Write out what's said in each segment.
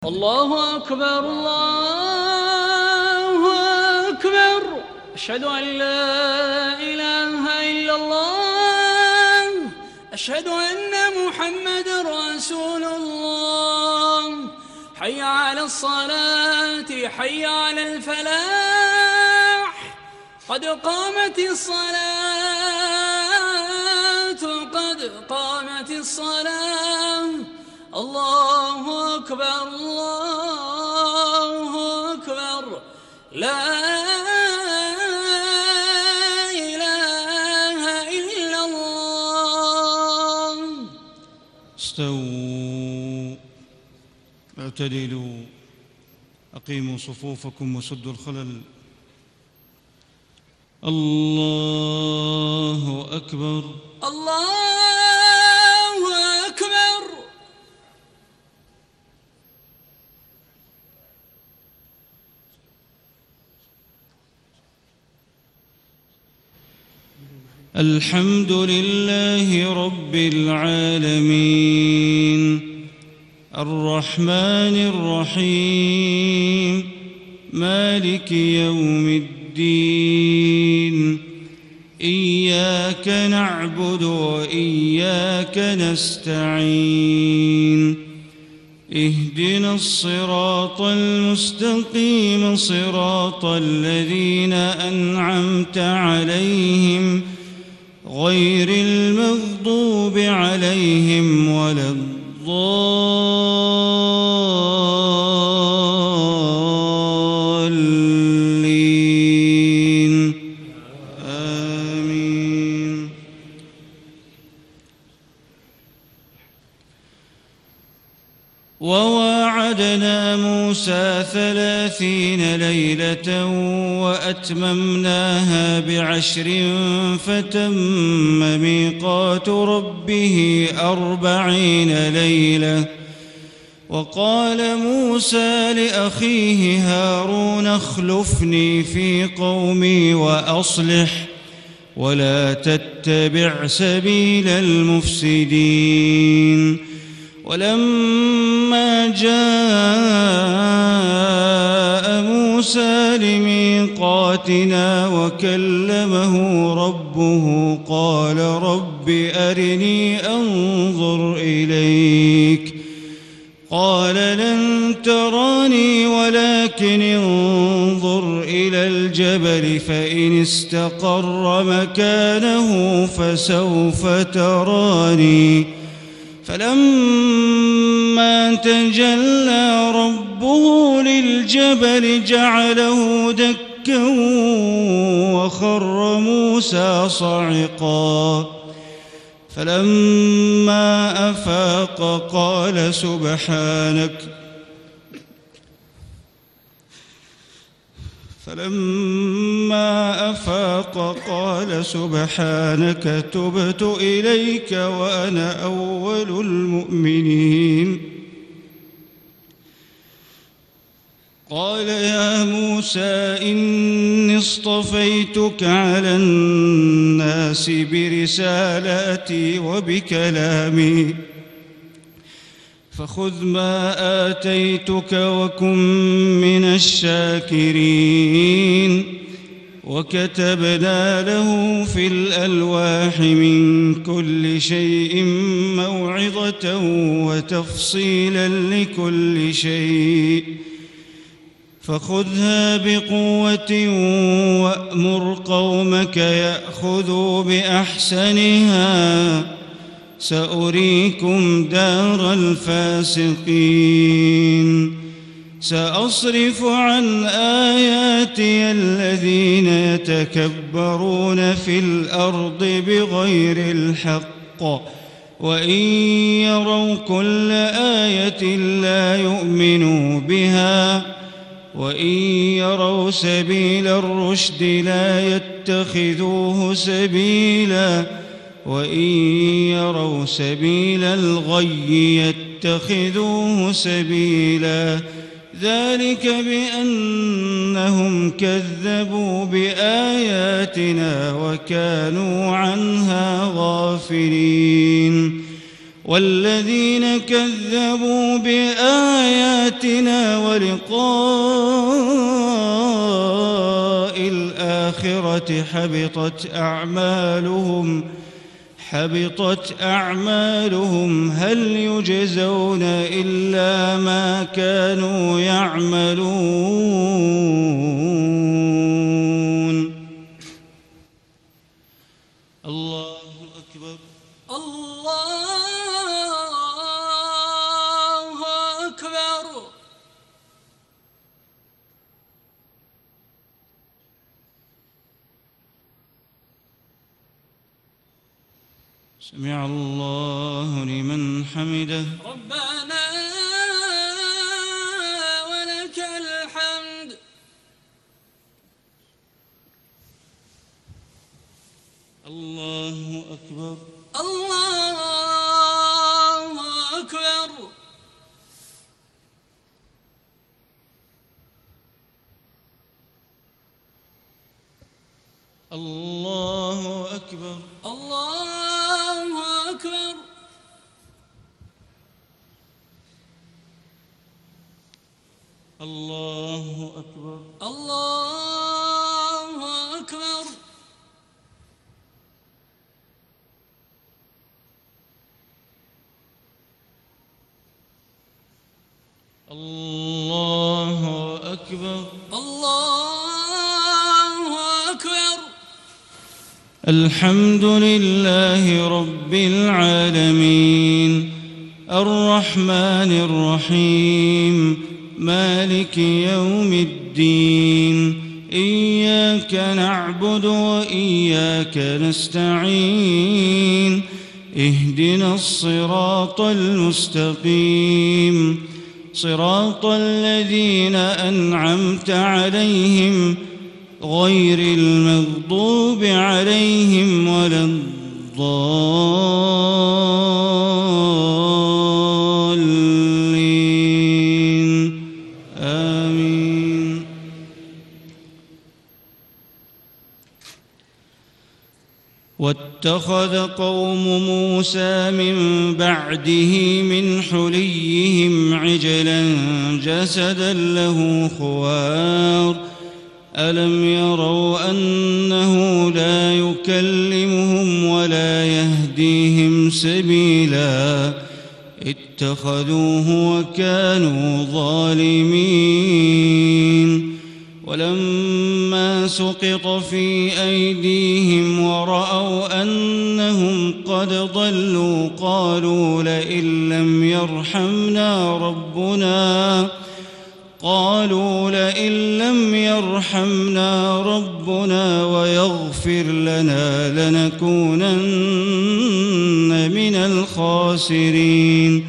الله أكبر الله أكبر. أشهد أن لا إله إلا الله. أشهد أن محمد رسول الله. حي على الصلاة حي على الفلاح. قد قامت الصلاة قد قامت الصلاة. الله أكبر الله أكبر. لا إله إلا الله. استووا اعتدلوا أقيموا صفوفكم وسدوا الخلل. الله أكبر الله أكبر. الحمد لله رب العالمين الرحمن الرحيم مالك يوم الدين. إياك نعبد وإياك نستعين. اهدنا الصراط المستقيم صراط الذين أنعمت عليهم غير المغضوب عليهم ولا الضالين. آمين. وواعدنا موسى 30 ليلة وأتممناها ب10 فتم ميقات ربه 40 ليلة. وقال موسى لأخيه هارون اخلفني في قومي وأصلح ولا تتبع سبيل المفسدين. ولما جاء موسى لميقاتنا وكلمه ربه قال رب أرني أنظر إليك. قال لن تراني ولكن انظر إلى الجبل فإن استقر مكانه فسوف تراني. فلما تجلى ربه للجبل جعله دكا وخر موسى صعقا. فلما أفاق قال سبحانك تبت إليك وأنا أول المؤمنين. قال يا موسى إني اصطفيتك على الناس برسالاتي وبكلامي فخذ ما آتيتك وكن من الشاكرين. وكتبنا له في الألواح من كل شيء موعظة وتفصيلا لكل شيء فخذها بقوة وأمر قومك يأخذوا بأحسنها سأريكم دار الفاسقين. سأصرف عن آياتي الذين يتكبرون في الأرض بغير الحق وإن يروا كل آية لا يؤمنوا بها وإن يروا سبيل الرشد لا يتخذوه سبيلا وإن يروا سبيل الغي يتخذوه سبيلا. ذلك بأنهم كذبوا بآياتنا وكانوا عنها غافلين. والذين كذبوا بآياتنا آياتنا ولقاء الآخرة حبطت أعمالهم هل يجزون إلا ما كانوا يعملون. الله أكبر. الله أكبر. سمع الله لمن حمده. ربنا ولك الحمد. الله أكبر. الله أكبر. الله أكبر. الله أكبر. الله أكبر. الله أكبر. الله أكبر. الله أكبر. الحمد لله رب العالمين الرحمن الرحيم مالك يوم الدين إياك نعبد وإياك نستعين اهدنا الصراط المستقيم صراط الذين أنعمت عليهم غير المغضوب عليهم ولا الضالين آمين. واتخذ قوم موسى من بعده من حليهم عجلا جسدا له خوار ألم يروا أنه لا يكلمهم ولا يهديهم سبيلا اتخذوه وكانوا ظالمين. ولما سقط في أيديهم ورأوا أنهم قد ضلوا قالوا لئن لم يرحمنا ربنا ويغفر لنا لنكونن من الخاسرين.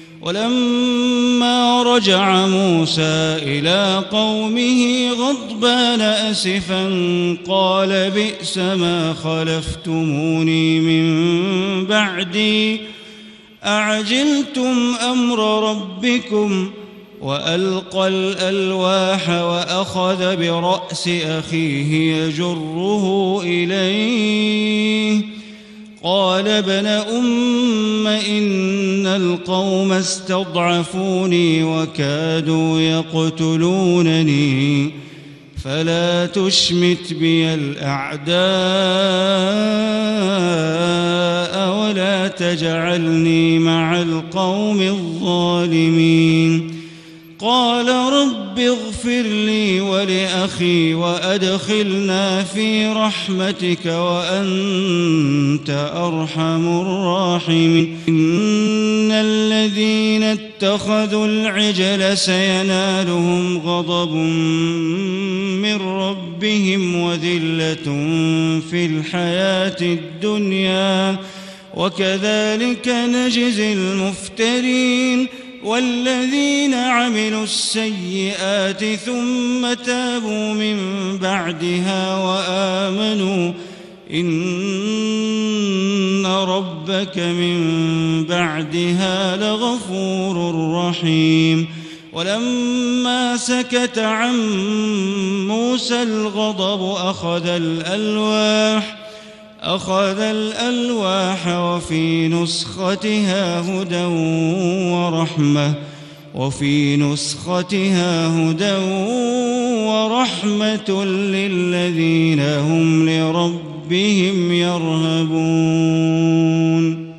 ولما رجع موسى إلى قومه غضبان أسفا قال بئس ما خلفتموني من بعدي أعجلتم أمر ربكم. وألقى الألواح وأخذ برأس أخيه يجره إليه قال ابن أم إن القوم استضعفوني وكادوا يقتلونني فلا تشمت بي الأعداء ولا تجعلني مع القوم الظالمين. قال رب اغفر لي ولأخي وأدخلنا في رحمتك وأنت أرحم الراحمين. إن الذين اتخذوا العجل سينالهم غضب من ربهم وذلة في الحياة الدنيا وكذلك نجزي المفترين. والذين عملوا السيئات ثم تابوا من بعدها وآمنوا إن ربك من بعدها لغفور رحيم. ولما سكت عن موسى الغضب أخذ الألواح وفي نسختها هدى ورحمة وفي نسختها هدى ورحمة للذين هم لربهم يرهبون.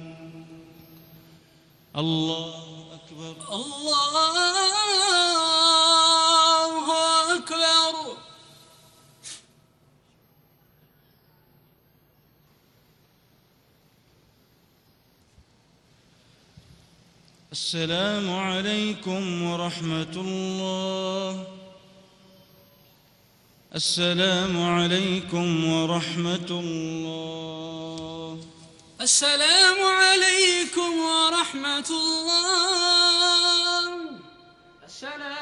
الله أكبر. الله أكبر. السلام عليكم ورحمة الله. السلام عليكم ورحمة الله. السلام عليكم ورحمة الله. السلام